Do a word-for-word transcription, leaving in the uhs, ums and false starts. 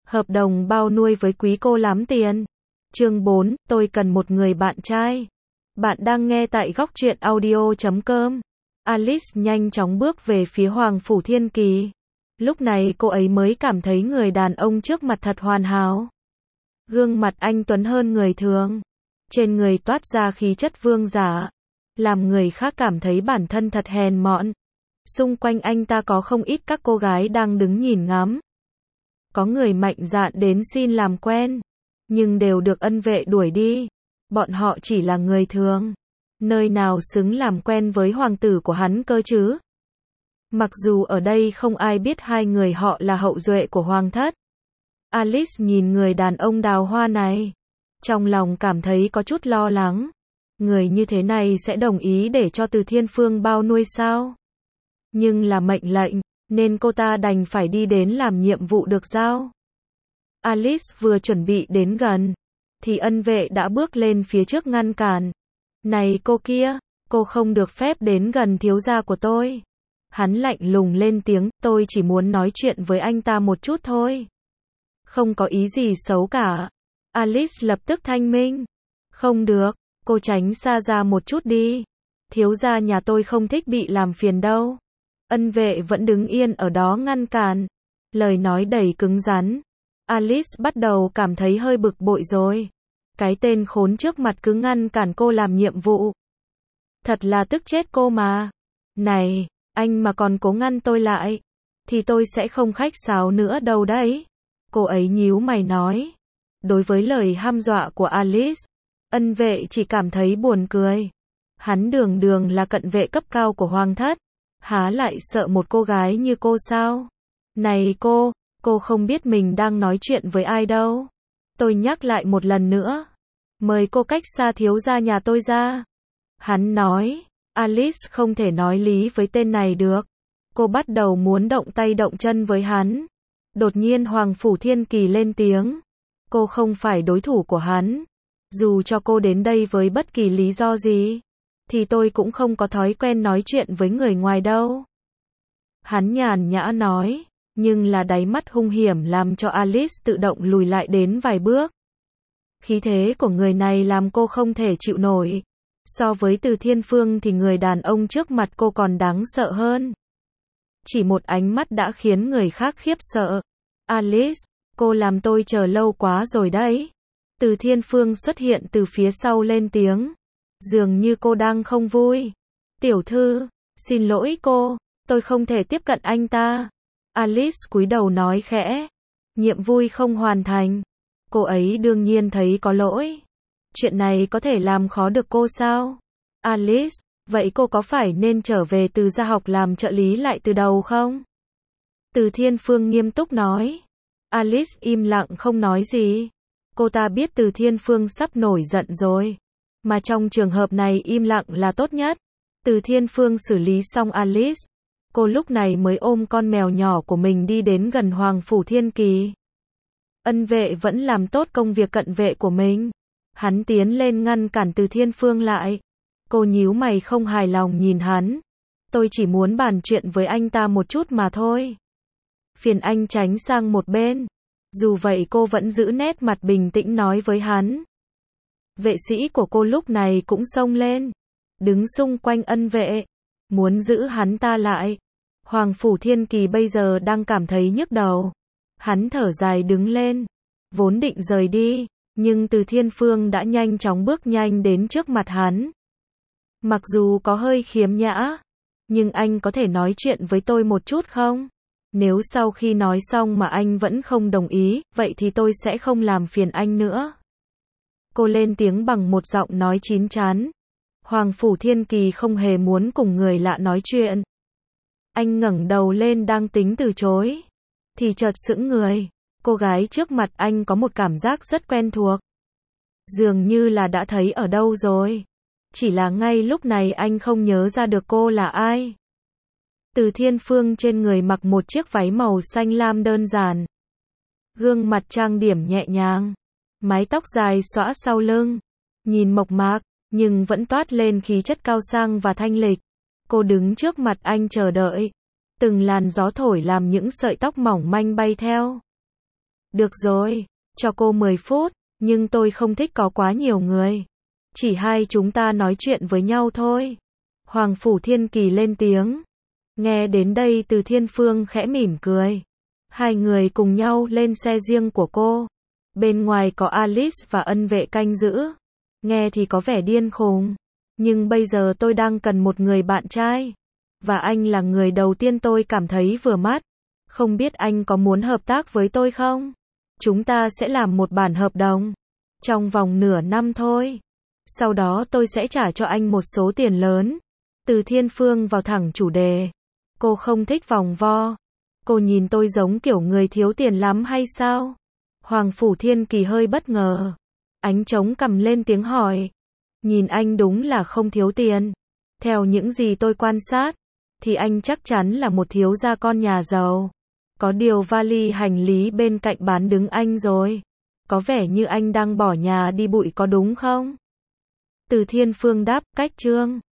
Hợp đồng bao nuôi với quý cô lắm tiền. Chương bốn, tôi cần một người bạn trai. Bạn đang nghe tại góc truyện audio chấm com. Alice nhanh chóng bước về phía Hoàng Phủ Thiên Kỳ. Lúc này cô ấy mới cảm thấy người đàn ông trước mặt thật hoàn hảo. Gương mặt anh tuấn hơn người thường. Trên người toát ra khí chất vương giả. Làm người khác cảm thấy bản thân thật hèn mọn. Xung quanh anh ta có không ít các cô gái đang đứng nhìn ngắm. Có người mạnh dạn đến xin làm quen. Nhưng đều được ân vệ đuổi đi. Bọn họ chỉ là người thường. Nơi nào xứng làm quen với hoàng tử của hắn cơ chứ? Mặc dù ở đây không ai biết hai người họ là hậu duệ của hoàng thất. Alice nhìn người đàn ông đào hoa này. Trong lòng cảm thấy có chút lo lắng. Người như thế này sẽ đồng ý để cho Từ Thiên Phương bao nuôi sao? Nhưng là mệnh lệnh, nên cô ta đành phải đi đến làm nhiệm vụ được giao. Alice vừa chuẩn bị đến gần, thì ân vệ đã bước lên phía trước ngăn cản. Này cô kia, cô không được phép đến gần thiếu gia của tôi. Hắn lạnh lùng lên tiếng, tôi chỉ muốn nói chuyện với anh ta một chút thôi. Không có ý gì xấu cả. Alice lập tức thanh minh. Không được, cô tránh xa ra một chút đi. Thiếu gia nhà tôi không thích bị làm phiền đâu. Ân vệ vẫn đứng yên ở đó ngăn cản. Lời nói đầy cứng rắn. Alice bắt đầu cảm thấy hơi bực bội rồi. Cái tên khốn trước mặt cứ ngăn cản cô làm nhiệm vụ. Thật là tức chết cô mà. Này, anh mà còn cố ngăn tôi lại, thì tôi sẽ không khách sáo nữa đâu đấy. Cô ấy nhíu mày nói. Đối với lời hăm dọa của Alice, ân vệ chỉ cảm thấy buồn cười. Hắn đường đường là cận vệ cấp cao của hoàng thất. Há lại sợ một cô gái như cô sao? Này cô, cô không biết mình đang nói chuyện với ai đâu. Tôi nhắc lại một lần nữa. Mời cô cách xa thiếu gia nhà tôi ra. Hắn nói. Alice không thể nói lý với tên này được. Cô bắt đầu muốn động tay động chân với hắn. Đột nhiên Hoàng Phủ Thiên Kỳ lên tiếng. Cô không phải đối thủ của hắn. Dù cho cô đến đây với bất kỳ lý do gì, thì tôi cũng không có thói quen nói chuyện với người ngoài đâu. Hắn nhàn nhã nói, nhưng là đáy mắt hung hiểm làm cho Alice tự động lùi lại đến vài bước. Khí thế của người này làm cô không thể chịu nổi. So với Từ Thiên Phương thì người đàn ông trước mặt cô còn đáng sợ hơn. Chỉ một ánh mắt đã khiến người khác khiếp sợ. Alice, cô làm tôi chờ lâu quá rồi đấy. Từ Thiên Phương xuất hiện từ phía sau lên tiếng. Dường như cô đang không vui. Tiểu thư, xin lỗi cô, tôi không thể tiếp cận anh ta. Alice cúi đầu nói khẽ. Nhiệm vui không hoàn thành. Cô ấy đương nhiên thấy có lỗi. Chuyện này có thể làm khó được cô sao? Alice, vậy cô có phải nên trở về từ gia học làm trợ lý lại từ đầu không? Từ Thiên Phương nghiêm túc nói. Alice im lặng không nói gì. Cô ta biết Từ Thiên Phương sắp nổi giận rồi. Mà trong trường hợp này im lặng là tốt nhất. Từ Thiên Phương xử lý xong Alice. Cô lúc này mới ôm con mèo nhỏ của mình đi đến gần Hoàng Phủ Thiên Kỳ. Ân vệ vẫn làm tốt công việc cận vệ của mình. Hắn tiến lên ngăn cản Từ Thiên Phương lại. Cô nhíu mày không hài lòng nhìn hắn. Tôi chỉ muốn bàn chuyện với anh ta một chút mà thôi. Phiền anh tránh sang một bên. Dù vậy cô vẫn giữ nét mặt bình tĩnh nói với hắn. Vệ sĩ của cô lúc này cũng xông lên. Đứng xung quanh ân vệ. Muốn giữ hắn ta lại. Hoàng Phủ Thiên Kỳ bây giờ đang cảm thấy nhức đầu. Hắn thở dài đứng lên. Vốn định rời đi. Nhưng Từ Thiên Phương đã nhanh chóng bước nhanh đến trước mặt hắn. Mặc dù có hơi khiếm nhã. Nhưng anh có thể nói chuyện với tôi một chút không? Nếu sau khi nói xong mà anh vẫn không đồng ý, vậy thì tôi sẽ không làm phiền anh nữa. Cô lên tiếng bằng một giọng nói chín chắn. Hoàng Phủ Thiên Kỳ không hề muốn cùng người lạ nói chuyện. Anh ngẩng đầu lên đang tính từ chối. Thì chợt sững người. Cô gái trước mặt anh có một cảm giác rất quen thuộc. Dường như là đã thấy ở đâu rồi. Chỉ là ngay lúc này anh không nhớ ra được cô là ai. Từ Thiên Phương trên người mặc một chiếc váy màu xanh lam đơn giản. Gương mặt trang điểm nhẹ nhàng. Mái tóc dài xõa sau lưng. Nhìn mộc mạc, nhưng vẫn toát lên khí chất cao sang và thanh lịch. Cô đứng trước mặt anh chờ đợi. Từng làn gió thổi làm những sợi tóc mỏng manh bay theo. Được rồi, cho cô mười phút, nhưng tôi không thích có quá nhiều người. Chỉ hai chúng ta nói chuyện với nhau thôi. Hoàng Phủ Thiên Kỳ lên tiếng. Nghe đến đây Từ Thiên Phương khẽ mỉm cười. Hai người cùng nhau lên xe riêng của cô. Bên ngoài có Alice và ân vệ canh giữ. Nghe thì có vẻ điên khùng. Nhưng bây giờ tôi đang cần một người bạn trai. Và anh là người đầu tiên tôi cảm thấy vừa mắt. Không biết anh có muốn hợp tác với tôi không? Chúng ta sẽ làm một bản hợp đồng. Trong vòng nửa năm thôi. Sau đó tôi sẽ trả cho anh một số tiền lớn. Từ Thiên Phương vào thẳng chủ đề. Cô không thích vòng vo. Cô nhìn tôi giống kiểu người thiếu tiền lắm hay sao? Hoàng Phủ Thiên Kỳ hơi bất ngờ. Ánh trống cầm lên tiếng hỏi. Nhìn anh đúng là không thiếu tiền. Theo những gì tôi quan sát, thì anh chắc chắn là một thiếu gia con nhà giàu. Có điều vali hành lý bên cạnh bán đứng anh rồi. Có vẻ như anh đang bỏ nhà đi bụi có đúng không? Từ Thiên Phương đáp, cách chương.